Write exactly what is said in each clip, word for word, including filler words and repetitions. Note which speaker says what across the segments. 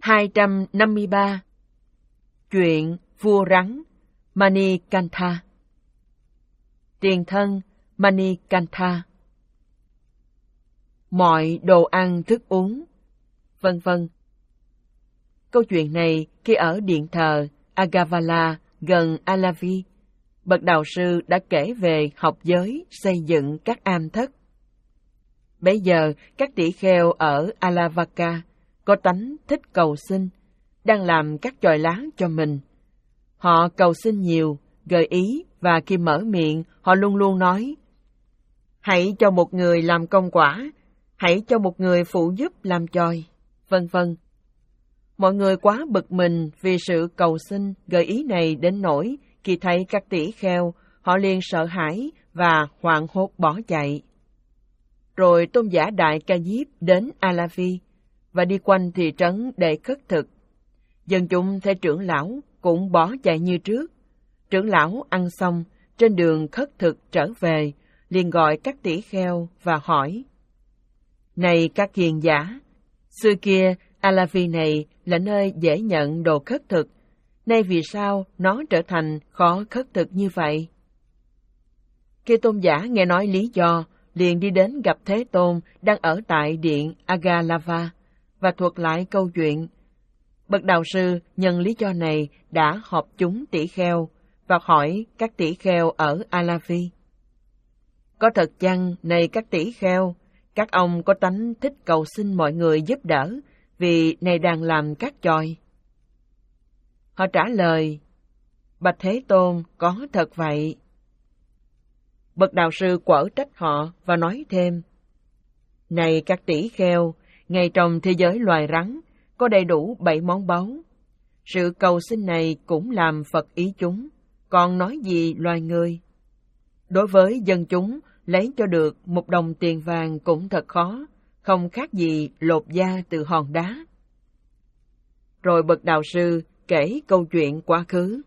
Speaker 1: hai trăm năm mươi ba. Chuyện vua rắn Manikantha. Tiền thân Manikantha. Mọi đồ ăn thức uống, vân vân. Câu chuyện này khi ở điện thờ Agavala gần Alavi, bậc đạo sư đã kể về học giới xây dựng các am thất. Bấy giờ các tỷ kheo ở Alavaka có tánh thích cầu xin, đang làm các chòi lá cho mình. Họ cầu xin nhiều, gợi ý, và khi mở miệng họ luôn luôn nói: hãy cho một người làm công quả, hãy cho một người phụ giúp làm chòi, vân vân. Mọi người quá bực mình vì sự cầu xin gợi ý này đến nỗi khi thấy các tỷ kheo, họ liền sợ hãi và hoảng hốt bỏ chạy. Rồi tôn giả Đại Ca Diếp đến Alavi và đi quanh thị trấn để khất thực. Dân chúng thấy trưởng lão cũng bỏ chạy như trước. Trưởng lão ăn xong, trên đường khất thực trở về, liền gọi các tỷ kheo và hỏi: này các hiền giả, xưa kia Alavi này là nơi dễ nhận đồ khất thực, nay vì sao nó trở thành khó khất thực như vậy? Khi tôn giả nghe nói lý do, liền đi đến gặp Thế Tôn đang ở tại điện Agalava và thuật lại câu chuyện. Bậc đạo sư nhân lý do này đã họp chúng tỷ kheo và hỏi các tỷ kheo ở Alavi: có thật chăng, này các tỷ kheo, các ông có tánh thích cầu xin mọi người giúp đỡ vì này đang làm các chòi? Họ trả lời: bạch Thế Tôn, có thật vậy. Bậc đạo sư quở trách họ và nói thêm: này các tỷ kheo, ngay trong thế giới loài rắn có đầy đủ bảy món báu. Sự cầu xin này cũng làm Phật ý chúng, còn nói gì loài người? Đối với dân chúng, lấy cho được một đồng tiền vàng cũng thật khó, không khác gì lột da từ hòn đá. Rồi bậc đạo sư kể câu chuyện quá khứ.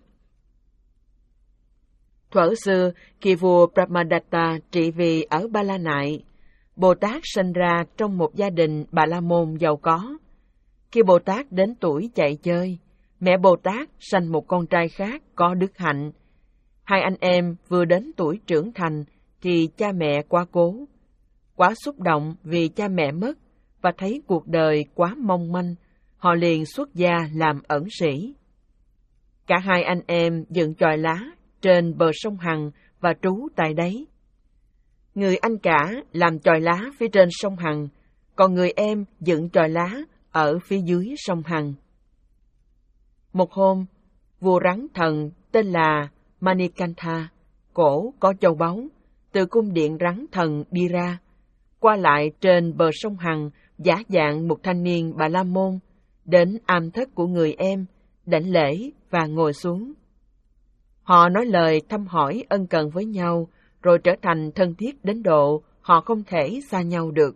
Speaker 1: Thuở xưa, khi vua Brahmadatta trị vì ở Ba La Nại, Bồ Tát sinh ra trong một gia đình Bà La Môn giàu có. Khi Bồ Tát đến tuổi chạy chơi, mẹ Bồ Tát sanh một con trai khác có đức hạnh. Hai anh em vừa đến tuổi trưởng thành thì cha mẹ quá cố. Quá xúc động vì cha mẹ mất và thấy cuộc đời quá mong manh, họ liền xuất gia làm ẩn sĩ. Cả hai anh em dựng chòi lá trên bờ sông Hằng và trú tại đấy. Người anh cả làm chòi lá phía trên sông Hằng, còn người em dựng chòi lá ở phía dưới sông Hằng. Một hôm, vua rắn thần tên là Manikantha, cổ có châu báu, từ cung điện rắn thần đi ra, qua lại trên bờ sông Hằng, giả dạng một thanh niên Bà La Môn, đến am thất của người em, đảnh lễ và ngồi xuống. Họ nói lời thăm hỏi ân cần với nhau, rồi trở thành thân thiết đến độ họ không thể xa nhau được.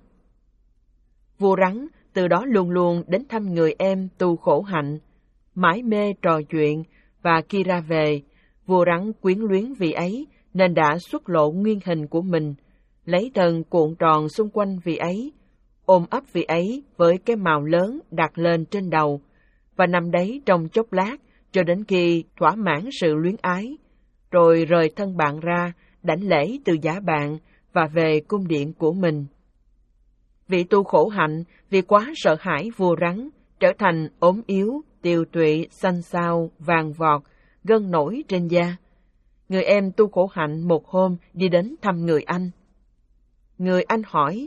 Speaker 1: Vua rắn từ đó luôn luôn đến thăm người em tu khổ hạnh, mãi mê trò chuyện, và khi ra về, vua rắn quyến luyến vị ấy nên đã xuất lộ nguyên hình của mình, lấy thân cuộn tròn xung quanh vị ấy, ôm ấp vị ấy với cái mào lớn đặt lên trên đầu, và nằm đấy trong chốc lát cho đến khi thỏa mãn sự luyến ái, rồi rời thân bạn ra, đảnh lễ từ giả bạn và về cung điện của mình. Vị tu khổ hạnh vì quá sợ hãi vua rắn, trở thành ốm yếu, tiều tụy, xanh xao, vàng vọt, gân nổi trên da. Người em tu khổ hạnh một hôm đi đến thăm người anh. Người anh hỏi: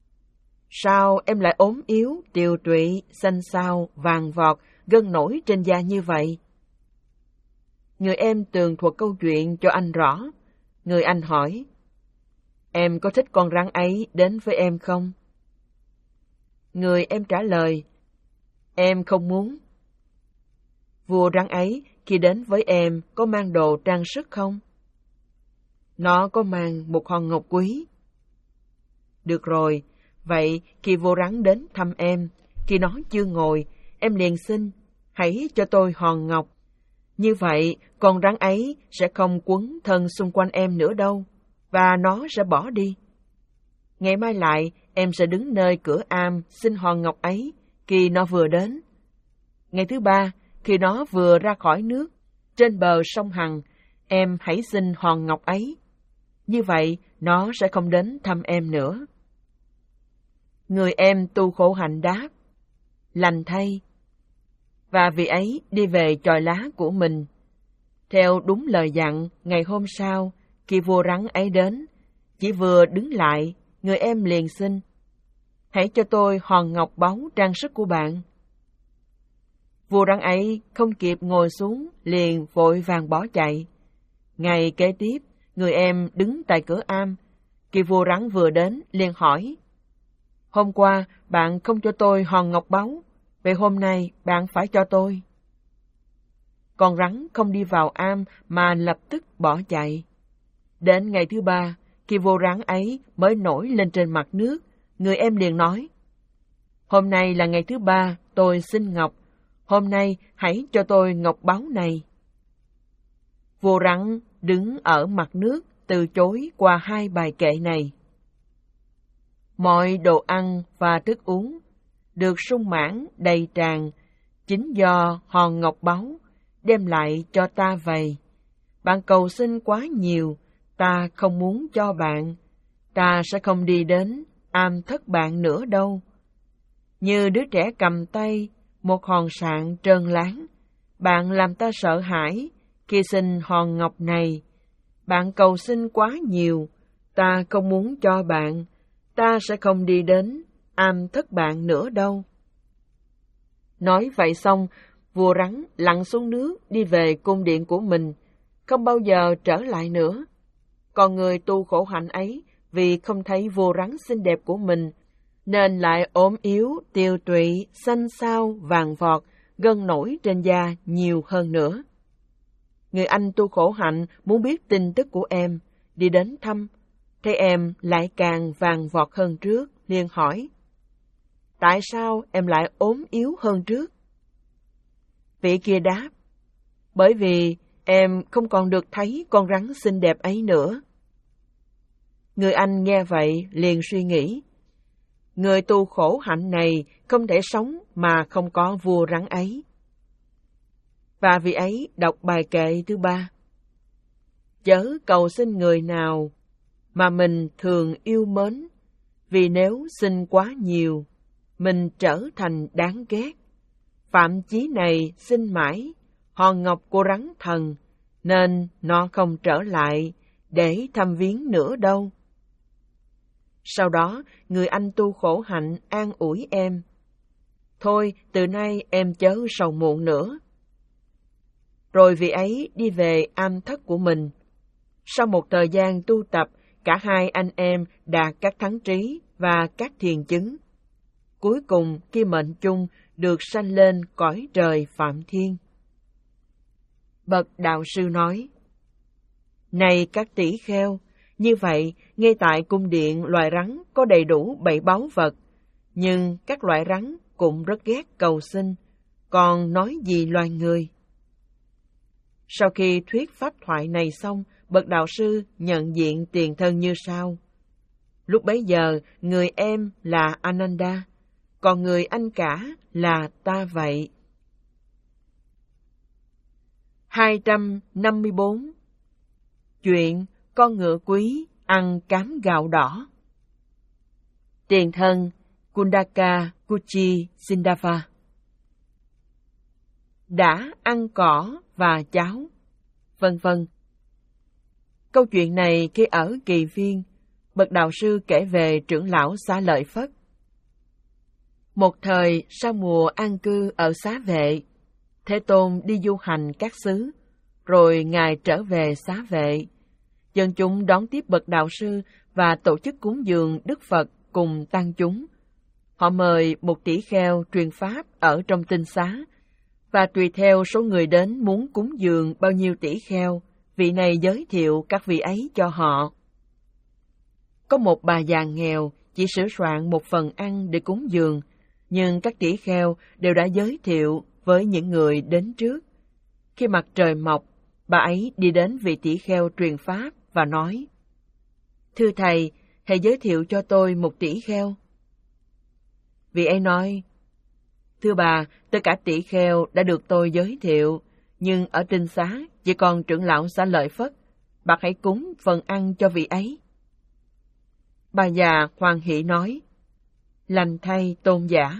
Speaker 1: sao em lại ốm yếu, tiều tụy, xanh xao, vàng vọt, gân nổi trên da như vậy? Người em tường thuật câu chuyện cho anh rõ. Người anh hỏi: em có thích con rắn ấy đến với em không? Người em trả lời: em không muốn. Vua rắn ấy khi đến với em có mang đồ trang sức không? Nó có mang một hòn ngọc quý. Được rồi, vậy khi vua rắn đến thăm em, khi nó chưa ngồi, em liền xin: hãy cho tôi hòn ngọc. Như vậy, con rắn ấy sẽ không quấn thân xung quanh em nữa đâu, và nó sẽ bỏ đi. Ngày mai lại, em sẽ đứng nơi cửa am xin hòn ngọc ấy khi nó vừa đến. Ngày thứ ba, khi nó vừa ra khỏi nước, trên bờ sông Hằng, em hãy xin hòn ngọc ấy. Như vậy, nó sẽ không đến thăm em nữa. Người em tu khổ hạnh đáp, lành thay. Và vị ấy đi về chòi lá của mình. Theo đúng lời dặn, ngày hôm sau, khi vua rắn ấy đến, chỉ vừa đứng lại, người em liền xin, hãy cho tôi hòn ngọc báu trang sức của bạn. Vua rắn ấy không kịp ngồi xuống, liền vội vàng bỏ chạy. Ngày kế tiếp, người em đứng tại cửa am. Khi vua rắn vừa đến, liền hỏi, hôm qua bạn không cho tôi hòn ngọc báu, vậy hôm nay bạn phải cho tôi. Con rắn không đi vào am mà lập tức bỏ chạy. Đến ngày thứ ba, khi vua rắn ấy mới nổi lên trên mặt nước, người em liền nói, hôm nay là ngày thứ ba tôi xin ngọc, hôm nay hãy cho tôi ngọc báu này. Vua rắn đứng ở mặt nước từ chối qua hai bài kệ này. Mọi đồ ăn và thức uống được sung mãn đầy tràn, chính do hòn ngọc báu đem lại cho ta vậy. Bạn cầu xin quá nhiều, ta không muốn cho bạn, ta sẽ không đi đến am thất bạn nữa đâu. Như đứa trẻ cầm tay một hòn sạn trơn láng, bạn làm ta sợ hãi khi xin hòn ngọc này. Bạn cầu xin quá nhiều, ta không muốn cho bạn, ta sẽ không đi đến am thất bạn nữa đâu. Nói vậy xong, vua rắn lặn xuống nước đi về cung điện của mình, không bao giờ trở lại nữa. Còn người tu khổ hạnh ấy, vì không thấy vua rắn xinh đẹp của mình, nên lại ốm yếu, tiều tụy, xanh xao, vàng vọt, gân nổi trên da nhiều hơn nữa. Người anh tu khổ hạnh muốn biết tin tức của em, đi đến thăm, thấy em lại càng vàng vọt hơn trước, liền hỏi, tại sao em lại ốm yếu hơn trước? Vị kia đáp, bởi vì em không còn được thấy con rắn xinh đẹp ấy nữa. Người anh nghe vậy liền suy nghĩ, người tu khổ hạnh này không thể sống mà không có vua rắn ấy. Và vị ấy đọc bài kệ thứ ba. Chớ cầu xin người nào mà mình thường yêu mến, vì nếu xin quá nhiều, mình trở thành đáng ghét. Phạm chí này xin mãi, hòn ngọc của rắn thần, nên nó không trở lại để thăm viếng nữa đâu. Sau đó, người anh tu khổ hạnh an ủi em. Thôi, từ nay em chớ sầu muộn nữa. Rồi vị ấy đi về am thất của mình. Sau một thời gian tu tập, cả hai anh em đạt các thắng trí và các thiền chứng. Cuối cùng, khi mệnh chung, được sanh lên cõi trời Phạm Thiên. Bậc đạo sư nói, này các tỷ kheo, như vậy, ngay tại cung điện loài rắn có đầy đủ bảy báu vật, nhưng các loại rắn cũng rất ghét cầu xin, còn nói gì loài người. Sau khi thuyết pháp thoại này xong, bậc đạo sư nhận diện tiền thân như sau. Lúc bấy giờ, người em là Ananda, còn người anh cả là ta vậy. hai trăm năm mươi bốn. Chuyện con ngựa quý ăn cám gạo đỏ. Tiền thân Kundaka Kuchi Sindava đã ăn cỏ và cháo, vân vân. Câu chuyện này khi ở Kỳ Viên, bậc đạo sư kể về trưởng lão Xá Lợi Phất. Một thời sau mùa an cư ở Xá Vệ, Thế Tôn đi du hành các xứ, rồi Ngài trở về Xá Vệ. Dân chúng đón tiếp bậc đạo sư và tổ chức cúng dường Đức Phật cùng tăng chúng. Họ mời một tỷ kheo truyền pháp ở trong tinh xá, và tùy theo số người đến muốn cúng dường bao nhiêu tỷ kheo, vị này giới thiệu các vị ấy cho họ. Có một bà già nghèo chỉ sửa soạn một phần ăn để cúng dường, nhưng các tỷ kheo đều đã giới thiệu với những người đến trước. Khi mặt trời mọc, bà ấy đi đến vị tỷ kheo truyền pháp và nói, thưa thầy, hãy giới thiệu cho tôi một tỷ kheo. Vị ấy nói, Thưa bà, tất cả tỷ kheo đã được tôi giới thiệu, nhưng ở Tinh Xá chỉ còn trưởng lão Xá Lợi Phất. Bà hãy cúng phần ăn cho vị ấy. Bà già hoan hỉ nói, lành thay tôn giả.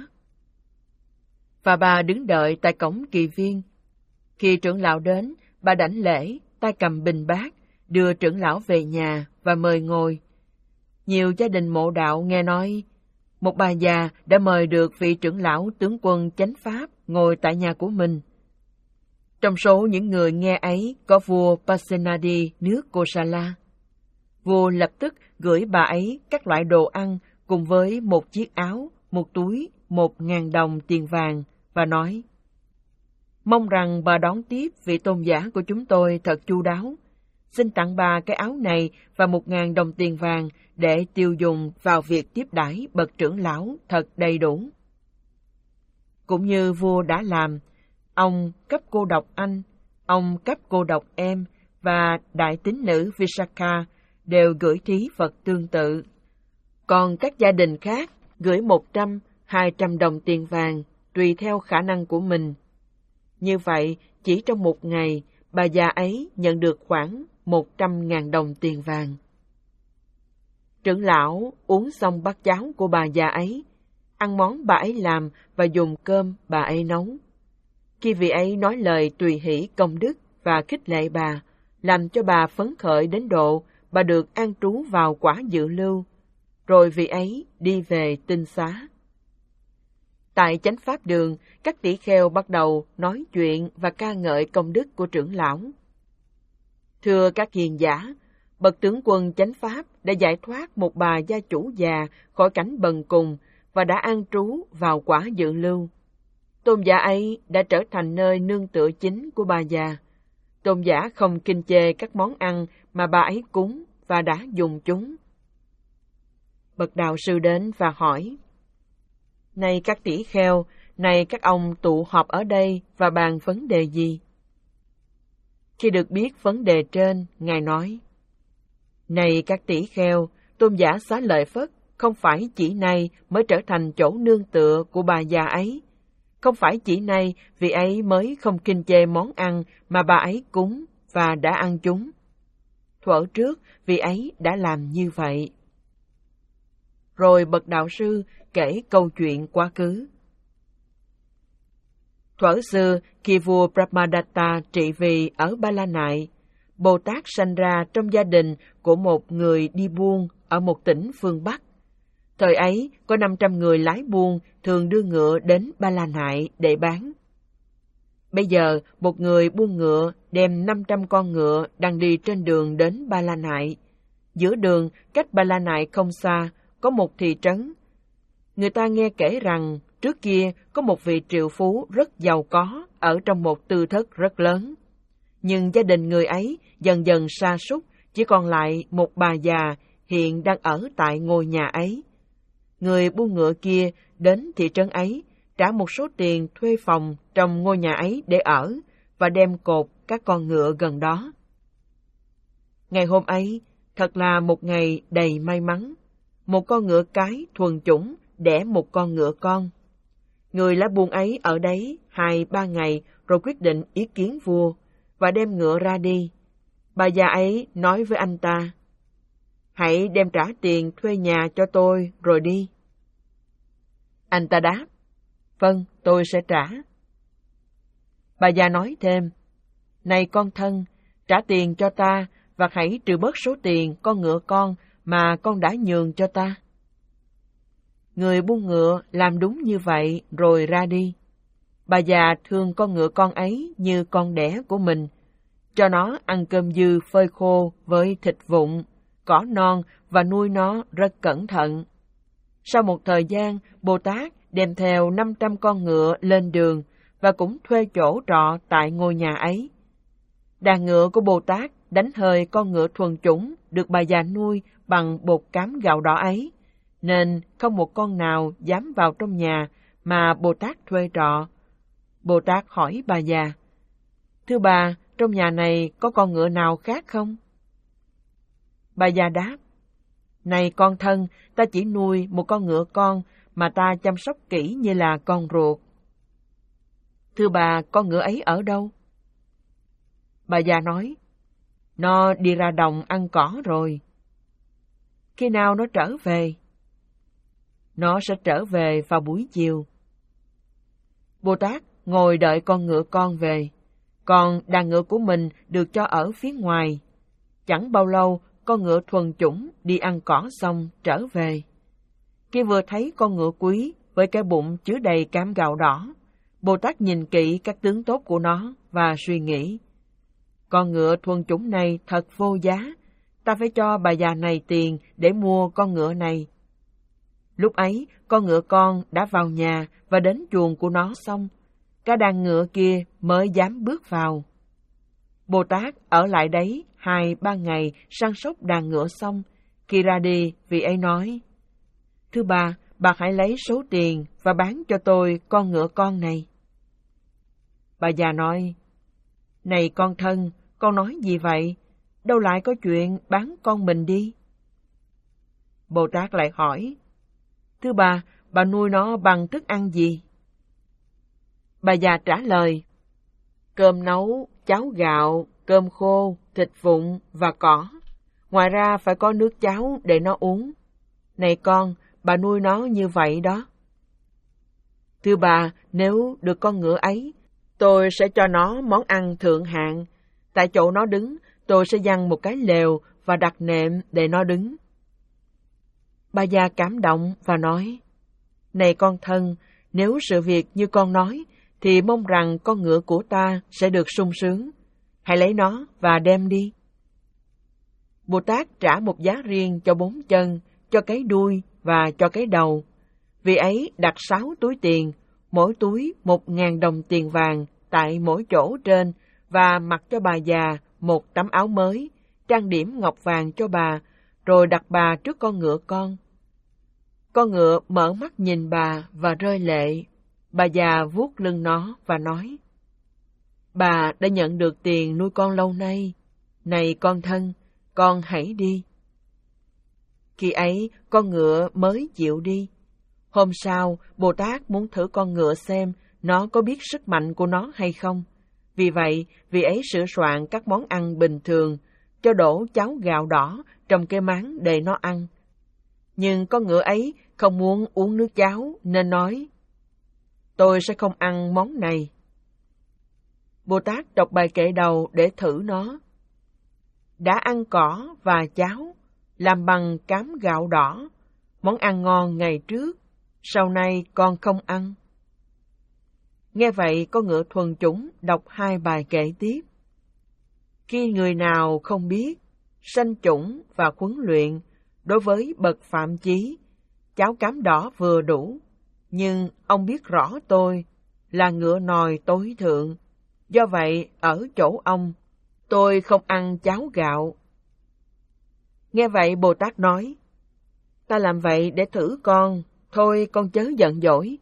Speaker 1: Và bà đứng đợi tại cổng kỳ viên. Khi trưởng lão đến, bà đảnh lễ, tay cầm bình bát, đưa trưởng lão về nhà và mời ngồi. Nhiều gia đình mộ đạo nghe nói, một bà già đã mời được vị trưởng lão tướng quân chánh pháp ngồi tại nhà của mình. Trong số những người nghe ấy có vua Pasenadi nước Kosala. Vua lập tức gửi bà ấy các loại đồ ăn cùng với một chiếc áo, một túi, một ngàn đồng tiền vàng và nói, mong rằng bà đón tiếp vị tôn giả của chúng tôi thật chu đáo. Xin tặng bà cái áo này và một ngàn đồng tiền vàng để tiêu dùng vào việc tiếp đãi bậc trưởng lão thật đầy đủ. Cũng như vua đã làm, ông cấp cô độc anh, ông cấp cô độc em và đại tín nữ Visakha đều gửi thí vật tương tự. Còn các gia đình khác gửi một trăm, hai trăm đồng tiền vàng tùy theo khả năng của mình. Như vậy, chỉ trong một ngày, bà già ấy nhận được khoảng một trăm ngàn đồng tiền vàng. Trưởng lão uống xong bát cháo của bà già ấy, ăn món bà ấy làm và dùng cơm bà ấy nấu. Khi vị ấy nói lời tùy hỷ công đức và khích lệ bà, làm cho bà phấn khởi đến độ bà được an trú vào quả dự lưu, rồi vị ấy đi về Tinh Xá. Tại chánh pháp đường, các tỷ kheo bắt đầu nói chuyện và ca ngợi công đức của trưởng lão. Thưa các hiền giả, bậc tướng quân chánh pháp đã giải thoát một bà gia chủ già khỏi cảnh bần cùng và đã an trú vào quả dự lưu. Tôn giả ấy đã trở thành nơi nương tựa chính của bà già. Tôn giả không kinh chê các món ăn mà bà ấy cúng và đã dùng chúng. Bậc đạo sư đến và hỏi, này các tỷ kheo, này các ông tụ họp ở đây và bàn vấn đề gì? Khi được biết vấn đề trên, Ngài nói, này các tỷ kheo, tôn giả Xá Lợi Phất không phải chỉ nay mới trở thành chỗ nương tựa của bà già ấy. Không phải chỉ nay vị ấy mới không kinh chê món ăn mà bà ấy cúng và đã ăn chúng. Thuở trước, vị ấy đã làm như vậy. Rồi bậc đạo sư kể câu chuyện quá khứ. Thuở xưa, khi vua Brahmadatta trị vì ở Ba La Nại, Bồ Tát sanh ra trong gia đình của một người đi buôn ở một tỉnh phương Bắc. Thời ấy, có năm trăm người lái buôn thường đưa ngựa đến Ba La Nại để bán. Bây giờ, một người buôn ngựa đem năm trăm con ngựa đang đi trên đường đến Ba La Nại. Giữa đường, cách Ba La Nại không xa, có một thị trấn. Người ta nghe kể rằng, trước kia có một vị triệu phú rất giàu có ở trong một tư thất rất lớn. Nhưng gia đình người ấy dần dần sa sút, chỉ còn lại một bà già hiện đang ở tại ngôi nhà ấy. Người buôn ngựa kia đến thị trấn ấy, trả một số tiền thuê phòng trong ngôi nhà ấy để ở và đem cột các con ngựa gần đó. Ngày hôm ấy, thật là một ngày đầy may mắn. Một con ngựa cái thuần chủng đẻ một con ngựa con. Người lá buôn ấy ở đấy hai ba ngày rồi quyết định ý kiến vua và đem ngựa ra đi. Bà già ấy nói với anh ta, hãy đem trả tiền thuê nhà cho tôi rồi đi. Anh ta đáp, vâng, tôi sẽ trả. Bà già nói thêm, này con thân, trả tiền cho ta và hãy trừ bớt số tiền con ngựa con mà con đã nhường cho ta. Người buôn ngựa làm đúng như vậy rồi ra đi. Bà già thương con ngựa con ấy như con đẻ của mình, cho nó ăn cơm dư phơi khô với thịt vụn, cỏ non và nuôi nó rất cẩn thận. Sau một thời gian, Bồ Tát đem theo năm trăm con ngựa lên đường và cũng thuê chỗ trọ tại ngôi nhà ấy. Đàn ngựa của Bồ Tát đánh hơi con ngựa thuần chủng được bà già nuôi bằng bột cám gạo đỏ ấy, nên không một con nào dám vào trong nhà mà Bồ Tát thuê trọ. Bồ Tát hỏi bà già, thưa bà, trong nhà này có con ngựa nào khác không? Bà già đáp, này con thân, ta chỉ nuôi một con ngựa con mà ta chăm sóc kỹ như là con ruột. Thưa bà, con ngựa ấy ở đâu? Bà già nói, nó đi ra đồng ăn cỏ rồi. Khi nào nó trở về? Nó sẽ trở về vào buổi chiều. Bồ Tát ngồi đợi con ngựa con về, còn đàn ngựa của mình được cho ở phía ngoài. Chẳng bao lâu, con ngựa thuần chủng đi ăn cỏ xong trở về. Khi vừa thấy con ngựa quý với cái bụng chứa đầy cám gạo đỏ, Bồ Tát nhìn kỹ các tướng tốt của nó và suy nghĩ, con ngựa thuần chủng này thật vô giá, ta phải cho bà già này tiền để mua con ngựa này. Lúc ấy, con ngựa con đã vào nhà và đến chuồng của nó xong, cả đàn ngựa kia mới dám bước vào. Bồ Tát ở lại đấy hai ba ngày săn sóc đàn ngựa xong, khi ra đi, vị ấy nói, thưa bà, bà hãy lấy số tiền và bán cho tôi con ngựa con này. Bà già nói, này con thân, con nói gì vậy? Đâu lại có chuyện bán con mình đi. Bồ Tát lại hỏi, thưa bà, bà nuôi nó bằng thức ăn gì? Bà già trả lời, cơm nấu, cháo gạo, cơm khô, thịt vụn và cỏ. Ngoài ra phải có nước cháo để nó uống. Này con, bà nuôi nó như vậy đó. Thưa bà, nếu được con ngựa ấy, tôi sẽ cho nó món ăn thượng hạng. Tại chỗ nó đứng, tôi sẽ giăng một cái lều và đặt nệm để nó đứng. Bà già cảm động và nói, này con thân, nếu sự việc như con nói, thì mong rằng con ngựa của ta sẽ được sung sướng. Hãy lấy nó và đem đi. Bồ Tát trả một giá riêng cho bốn chân, cho cái đuôi và cho cái đầu. Vì ấy đặt sáu túi tiền, mỗi túi một ngàn đồng tiền vàng tại mỗi chỗ trên, và mặc cho bà già một tấm áo mới, trang điểm ngọc vàng cho bà, rồi đặt bà trước con ngựa con. Con ngựa mở mắt nhìn bà và rơi lệ. Bà già vuốt lưng nó và nói, bà đã nhận được tiền nuôi con lâu nay. Này con thân, con hãy đi. Khi ấy, con ngựa mới chịu đi. Hôm sau, Bồ Tát muốn thử con ngựa xem nó có biết sức mạnh của nó hay không. Vì vậy, vị ấy sửa soạn các món ăn bình thường, cho đổ cháo gạo đỏ trong cái máng để nó ăn. Nhưng con ngựa ấy không muốn uống nước cháo nên nói, tôi sẽ không ăn món này. Bồ Tát đọc bài kệ đầu để thử nó. Đã ăn cỏ và cháo, làm bằng cám gạo đỏ, món ăn ngon ngày trước, sau này con không ăn. Nghe vậy, con ngựa thuần chủng đọc hai bài kệ tiếp. Khi người nào không biết, sanh chủng và huấn luyện, đối với bậc phạm chí, cháo cám đỏ vừa đủ, nhưng ông biết rõ tôi là ngựa nòi tối thượng, do vậy ở chỗ ông, tôi không ăn cháo gạo. Nghe vậy Bồ Tát nói, ta làm vậy để thử con, thôi con chớ giận dỗi.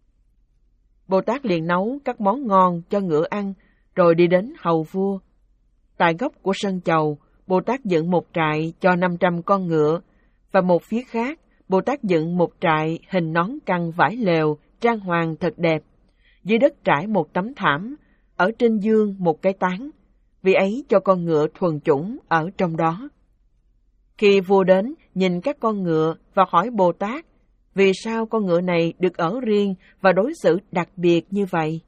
Speaker 1: Bồ Tát liền nấu các món ngon cho ngựa ăn, rồi đi đến hầu vua. Tại góc của sân chầu, Bồ Tát dựng một trại cho năm trăm con ngựa, và một phía khác, Bồ Tát dựng một trại hình nón căng vải lều, trang hoàng thật đẹp. Dưới đất trải một tấm thảm, ở trên giương một cái tán, vì ấy cho con ngựa thuần chủng ở trong đó. Khi vua đến, nhìn các con ngựa và hỏi Bồ Tát, vì sao con ngựa này được ở riêng và đối xử đặc biệt như vậy?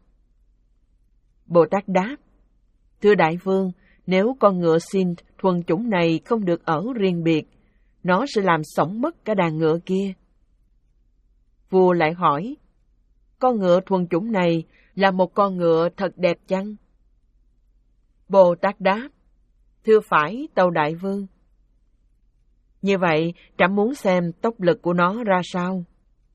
Speaker 1: Bồ Tát đáp, thưa Đại Vương, nếu con ngựa xin thuần chủng này không được ở riêng biệt, nó sẽ làm sõng mất cả đàn ngựa kia. Vua lại hỏi, con ngựa thuần chủng này là một con ngựa thật đẹp chăng? Bồ Tát đáp, thưa phải, tâu Đại Vương. Như vậy, trẫm muốn xem tốc lực của nó ra sao.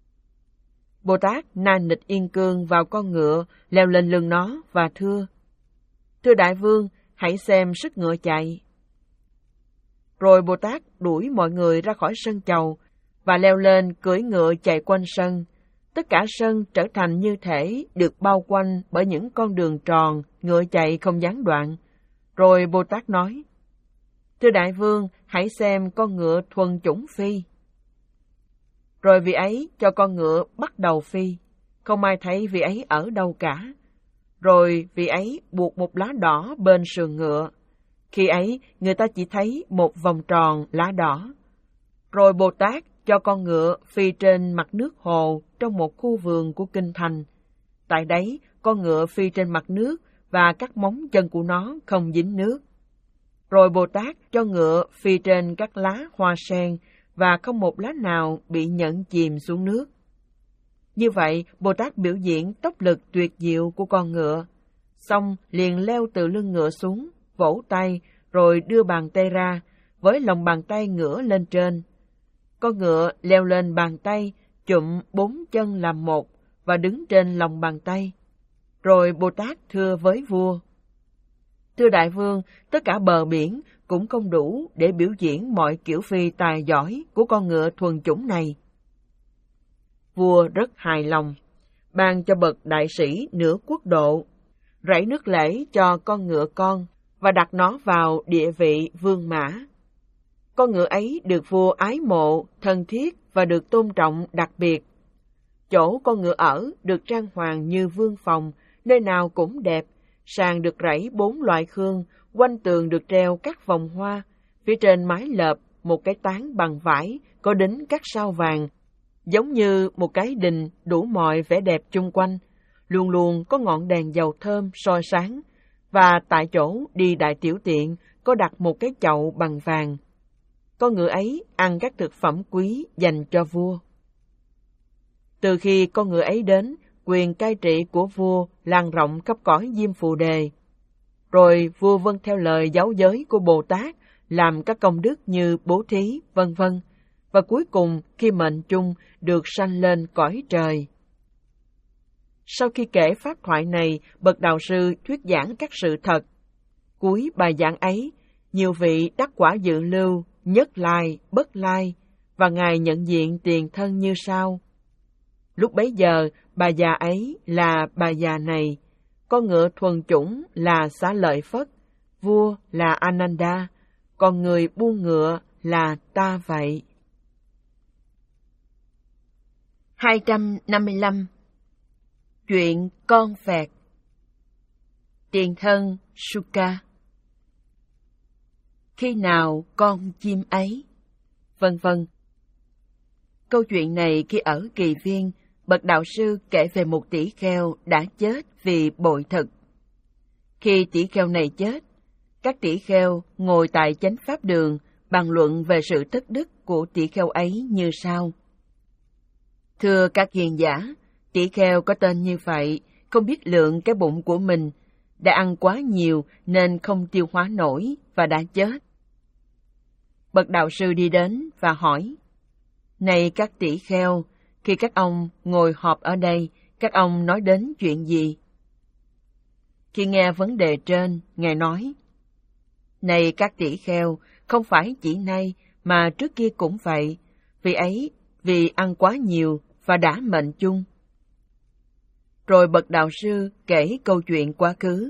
Speaker 1: Bồ Tát nan nịch yên cương vào con ngựa, leo lên lưng nó và thưa, thưa Đại Vương, hãy xem sức ngựa chạy. Rồi Bồ Tát đuổi mọi người ra khỏi sân chầu, và leo lên cưỡi ngựa chạy quanh sân. Tất cả sân trở thành như thể được bao quanh bởi những con đường tròn, ngựa chạy không gián đoạn. Rồi Bồ Tát nói, thưa Đại Vương, hãy xem con ngựa thuần chủng phi. Rồi vị ấy cho con ngựa bắt đầu phi, không ai thấy vị ấy ở đâu cả. Rồi vị ấy buộc một lá đỏ bên sườn ngựa. Khi ấy, người ta chỉ thấy một vòng tròn lá đỏ. Rồi Bồ Tát cho con ngựa phi trên mặt nước hồ trong một khu vườn của kinh thành. Tại đấy, con ngựa phi trên mặt nước và các móng chân của nó không dính nước. Rồi Bồ Tát cho ngựa phi trên các lá hoa sen và không một lá nào bị nhẫn chìm xuống nước. Như vậy, Bồ Tát biểu diễn tốc lực tuyệt diệu của con ngựa. Xong liền leo từ lưng ngựa xuống, vỗ tay, rồi đưa bàn tay ra, với lòng bàn tay ngửa lên trên. Con ngựa leo lên bàn tay, chụm bốn chân làm một, và đứng trên lòng bàn tay. Rồi Bồ Tát thưa với vua: Thưa đại vương, tất cả bờ biển cũng không đủ để biểu diễn mọi kiểu phi tài giỏi của con ngựa thuần chủng này. Vua rất hài lòng, ban cho bậc đại sĩ nửa quốc độ, rảy nước lễ cho con ngựa con và đặt nó vào địa vị vương mã. Con ngựa ấy được vua ái mộ, thân thiết và được tôn trọng đặc biệt. Chỗ con ngựa ở được trang hoàng như vương phòng, nơi nào cũng đẹp, sàn được rảy bốn loại khương, quanh tường được treo các vòng hoa, phía trên mái lợp một cái tán bằng vải có đính các sao vàng, giống như một cái đình đủ mọi vẻ đẹp chung quanh, luôn luôn có ngọn đèn dầu thơm soi sáng, và tại chỗ đi đại tiểu tiện có đặt một cái chậu bằng vàng. Con ngựa ấy ăn các thực phẩm quý dành cho vua. Từ khi con ngựa ấy đến, quyền cai trị của vua lan rộng khắp cõi Diêm Phù Đề. Rồi vua vâng theo lời giáo giới của Bồ Tát, làm các công đức như bố thí, vân vân, và cuối cùng khi mệnh chung được sanh lên cõi trời. Sau khi kể pháp thoại này, bậc đạo sư thuyết giảng các sự thật. Cuối bài giảng ấy, nhiều vị đắc quả dự lưu, nhất lai, bất lai, và Ngài nhận diện tiền thân như sau. Lúc bấy giờ, bà già ấy là bà già này, con ngựa thuần chủng là Xá Lợi Phất, vua là Ananda, còn người buôn ngựa là ta vậy. hai trăm năm mươi lăm. Chuyện con vẹt. Tiền thân Suka. Khi nào con chim ấy? Vân vân. Câu chuyện này khi ở Kỳ Viên, bậc đạo sư kể về một tỷ kheo đã chết vì bội thực. Khi tỷ kheo này chết, các tỷ kheo ngồi tại chánh pháp đường bàn luận về sự thất đức của tỷ kheo ấy như sau. Thưa các hiền giả, tỷ kheo có tên như vậy, không biết lượng cái bụng của mình, đã ăn quá nhiều nên không tiêu hóa nổi và đã chết. Bậc đạo sư đi đến và hỏi, này các tỷ kheo, khi các ông ngồi họp ở đây, các ông nói đến chuyện gì? Khi nghe vấn đề trên, Ngài nói, này các tỷ kheo, không phải chỉ nay mà trước kia cũng vậy, vì ấy vì ăn quá nhiều và đã mệnh chung. Rồi bậc đạo sư kể câu chuyện quá khứ.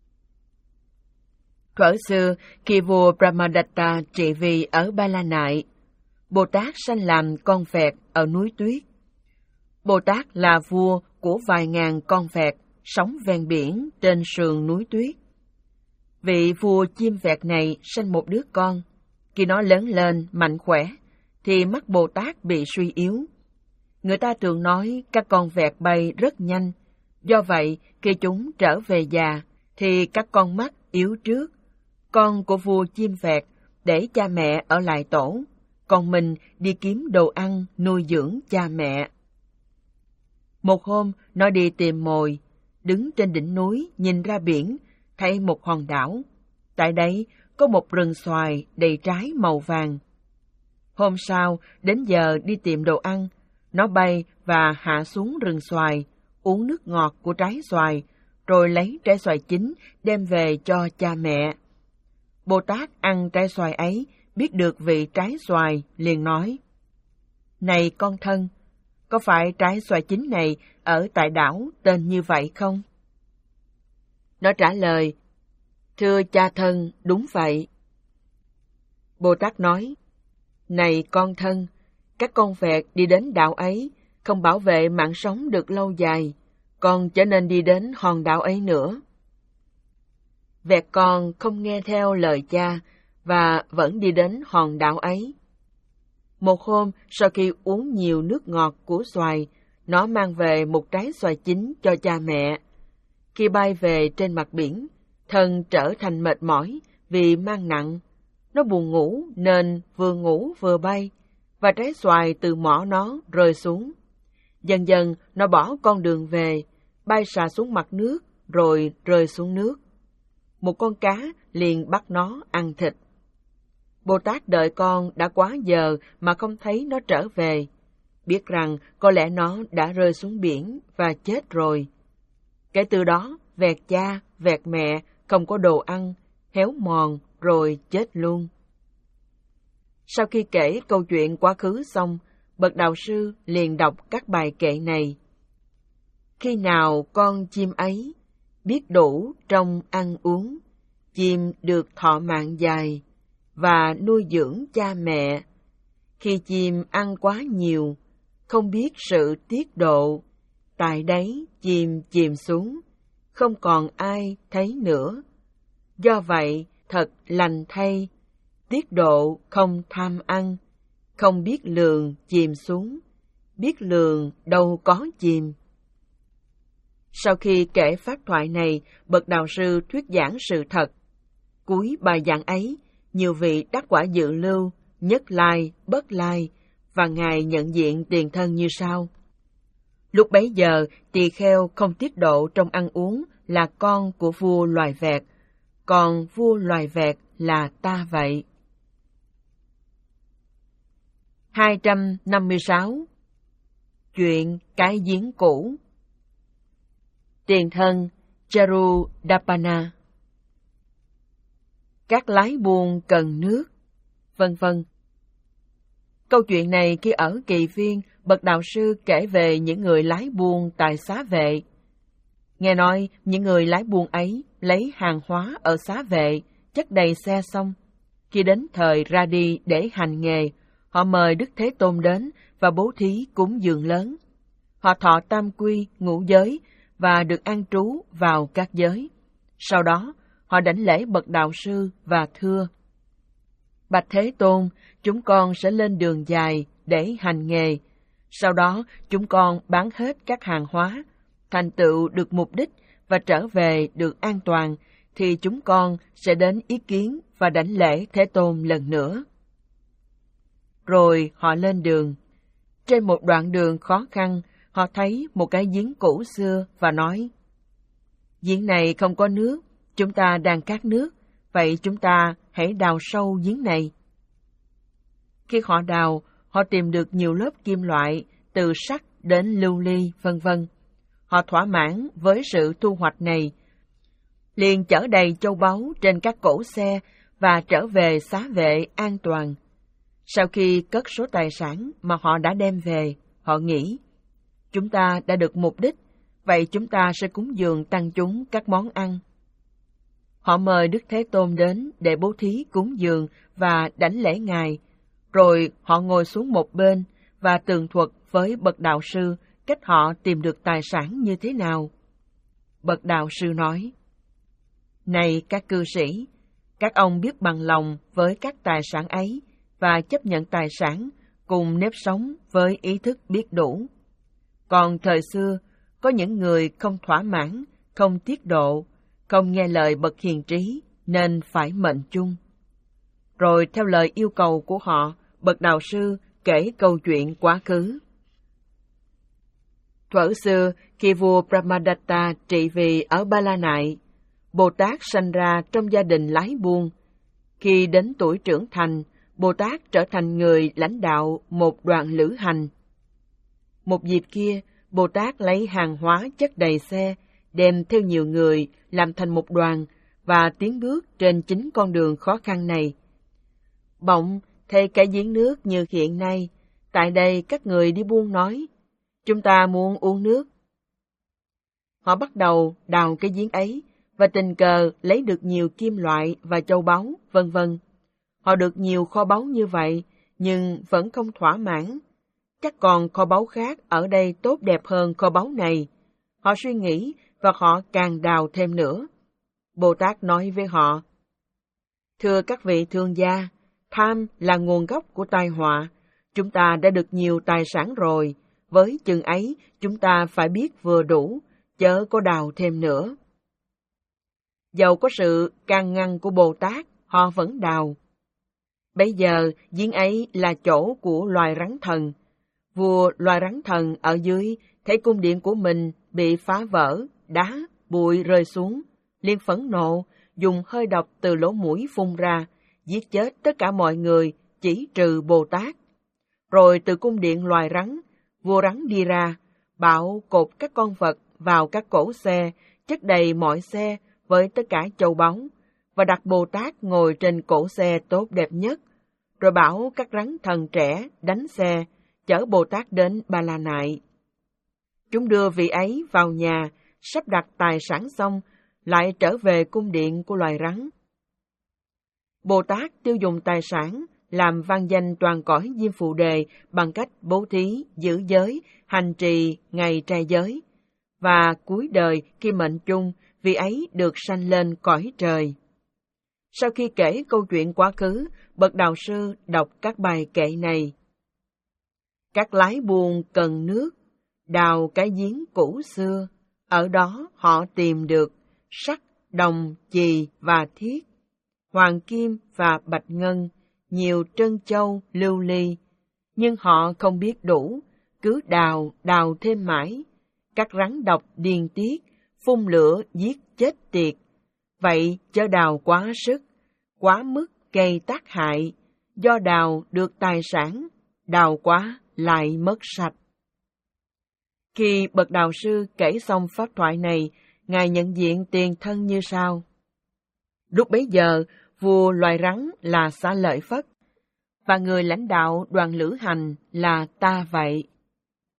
Speaker 1: Thuở xưa, khi vua Brahmadatta trị vì ở Ba La Nại, Bồ Tát sanh làm con vẹt ở núi tuyết. Bồ Tát là vua của vài ngàn con vẹt sống ven biển trên sườn núi tuyết. Vị vua chim vẹt này sanh một đứa con. Khi nó lớn lên mạnh khỏe, thì mắt Bồ Tát bị suy yếu. Người ta thường nói các con vẹt bay rất nhanh. Do vậy, khi chúng trở về già, thì các con mắt yếu trước. Con của vua chim vẹt để cha mẹ ở lại tổ, còn mình đi kiếm đồ ăn nuôi dưỡng cha mẹ. Một hôm, nó đi tìm mồi, đứng trên đỉnh núi nhìn ra biển, thấy một hòn đảo. Tại đấy có một rừng xoài đầy trái màu vàng. Hôm sau, đến giờ đi tìm đồ ăn, nó bay và hạ xuống rừng xoài, uống nước ngọt của trái xoài, rồi lấy trái xoài chín đem về cho cha mẹ. Bồ Tát ăn trái xoài ấy, biết được vị trái xoài, liền nói, này con thân, có phải trái xoài chín này ở tại đảo tên như vậy không? Nó trả lời, thưa cha thân, đúng vậy. Bồ Tát nói, này con thân, các con vẹt đi đến đảo ấy, không bảo vệ mạng sống được lâu dài, con trở nên đi đến hòn đảo ấy nữa. Vẹt con không nghe theo lời cha và vẫn đi đến hòn đảo ấy. Một hôm, sau khi uống nhiều nước ngọt của xoài, nó mang về một trái xoài chín cho cha mẹ. Khi bay về trên mặt biển, thân trở thành mệt mỏi vì mang nặng. Nó buồn ngủ nên vừa ngủ vừa bay, và trái xoài từ mỏ nó rơi xuống. Dần dần nó bỏ con đường về, bay xà xuống mặt nước rồi rơi xuống nước. Một con cá liền bắt nó ăn thịt. Bồ Tát đợi con đã quá giờ mà không thấy nó trở về, biết rằng có lẽ nó đã rơi xuống biển và chết rồi. Kể từ đó, vẹt cha, vẹt mẹ không có đồ ăn, héo mòn rồi chết luôn. Sau khi kể câu chuyện quá khứ xong, bậc đạo sư liền đọc các bài kệ này. Khi nào con chim ấy biết đủ trong ăn uống, chim được thọ mạng dài và nuôi dưỡng cha mẹ. Khi chim ăn quá nhiều, không biết sự tiết độ, tại đấy chim chìm xuống, không còn ai thấy nữa. Do vậy, thật lành thay, tiết độ không tham ăn, không biết lường chìm xuống, biết lường đâu có chìm. Sau khi kể pháp thoại này, bậc đạo sư thuyết giảng sự thật. Cuối bài giảng ấy, nhiều vị đắc quả dự lưu, nhất lai, bất lai, và Ngài nhận diện tiền thân như sau. Lúc bấy giờ, tỳ kheo không tiết độ trong ăn uống là con của vua loài vẹt, còn vua loài vẹt là ta vậy. hai trăm năm mươi sáu. Chuyện cái giếng cũ. Tiền thân Charudapana. Các lái buôn cần nước, vân vân. Câu chuyện này khi ở Kỳ Viên, bậc đạo sư kể về những người lái buôn tại Xá Vệ. Nghe nói những người lái buôn ấy lấy hàng hóa ở Xá Vệ, chất đầy xe xong. Khi đến thời ra đi để hành nghề, họ mời Đức Thế Tôn đến và bố thí cúng dường lớn. Họ thọ tam quy, ngũ giới và được an trú vào các giới. Sau đó, họ đảnh lễ bậc đạo sư và thưa: Bạch Thế Tôn, chúng con sẽ lên đường dài để hành nghề. Sau đó, chúng con bán hết các hàng hóa, thành tựu được mục đích và trở về được an toàn, thì chúng con sẽ đến ý kiến và đảnh lễ Thế Tôn lần nữa. Rồi họ lên đường. Trên một đoạn đường khó khăn, họ thấy một cái giếng cũ xưa và nói: Giếng này không có nước, chúng ta đang khát nước, vậy chúng ta hãy đào sâu giếng này. Khi họ đào, họ tìm được nhiều lớp kim loại, từ sắt đến lưu ly, vân vân. Họ thỏa mãn với sự thu hoạch này, liền chở đầy châu báu trên các cỗ xe và trở về Xá Vệ an toàn. Sau khi cất số tài sản mà họ đã đem về, họ nghĩ: Chúng ta đã được mục đích, vậy chúng ta sẽ cúng dường tăng chúng các món ăn. Họ mời Đức Thế Tôn đến để bố thí cúng dường và đảnh lễ Ngài, rồi họ ngồi xuống một bên và tường thuật với bậc đạo sư cách họ tìm được tài sản như thế nào. Bậc đạo sư nói: Này các cư sĩ, các ông biết bằng lòng với các tài sản ấy và chấp nhận tài sản cùng nếp sống với ý thức biết đủ. Còn thời xưa, có những người không thỏa mãn, không tiết độ, không nghe lời bậc hiền trí, nên phải mệnh chung. Rồi theo lời yêu cầu của họ, bậc đạo sư kể câu chuyện quá khứ. Thuở xưa, khi vua Brahmadatta trị vì ở Ba La Nại, Bồ Tát sanh ra trong gia đình lái buôn. Khi đến tuổi trưởng thành, Bồ Tát trở thành người lãnh đạo một đoàn lữ hành. Một dịp kia, Bồ Tát lấy hàng hóa chất đầy xe, đem theo nhiều người làm thành một đoàn và tiến bước trên chính con đường khó khăn này. Bỗng thấy cái giếng nước như hiện nay, tại đây các người đi buôn nói: Chúng ta muốn uống nước. Họ bắt đầu đào cái giếng ấy và tình cờ lấy được nhiều kim loại và châu báu, vân vân. Họ được nhiều kho báu như vậy, nhưng vẫn không thỏa mãn. Chắc còn kho báu khác ở đây tốt đẹp hơn kho báu này. Họ suy nghĩ và họ càng đào thêm nữa. Bồ Tát nói với họ: Thưa các vị thương gia, tham là nguồn gốc của tai họa. Chúng ta đã được nhiều tài sản rồi, với chừng ấy chúng ta phải biết vừa đủ, chớ có đào thêm nữa. Dầu có sự can ngăn của Bồ Tát, họ vẫn đào. Bây giờ, giếng ấy là chỗ của loài rắn thần. Vua loài rắn thần ở dưới thấy cung điện của mình bị phá vỡ, đá, bụi rơi xuống, liền phẫn nộ, dùng hơi độc từ lỗ mũi phun ra, giết chết tất cả mọi người, chỉ trừ Bồ Tát. Rồi từ cung điện loài rắn, vua rắn đi ra, bảo cột các con vật vào các cỗ xe, chất đầy mọi xe với tất cả châu báu, và đặt Bồ Tát ngồi trên cỗ xe tốt đẹp nhất, rồi bảo các rắn thần trẻ đánh xe, chở Bồ Tát đến Ba La Nại. Chúng đưa vị ấy vào nhà, sắp đặt tài sản xong, lại trở về cung điện của loài rắn. Bồ Tát tiêu dùng tài sản, làm vang danh toàn cõi Diêm Phù Đề bằng cách bố thí, giữ giới, hành trì ngày trai giới. Và cuối đời khi mệnh chung, vị ấy được sanh lên cõi trời. Sau khi kể câu chuyện quá khứ, bậc đạo sư đọc các bài kệ này. Các lái buôn cần nước, đào cái giếng cũ xưa, ở đó họ tìm được sắt, đồng, chì và thiết, hoàng kim và bạch ngân, nhiều trân châu, lưu ly, nhưng họ không biết đủ, cứ đào, đào thêm mãi. Các rắn độc điên tiết, phun lửa giết chết tiệt. Vậy chớ đào quá sức, quá mức gây tác hại, do đào được tài sản, đào quá lại mất sạch. Khi bậc đạo sư kể xong pháp thoại này, Ngài nhận diện tiền thân như sau. Lúc bấy giờ, vua loài rắn là Xá Lợi Phất, và người lãnh đạo đoàn lữ hành là ta vậy.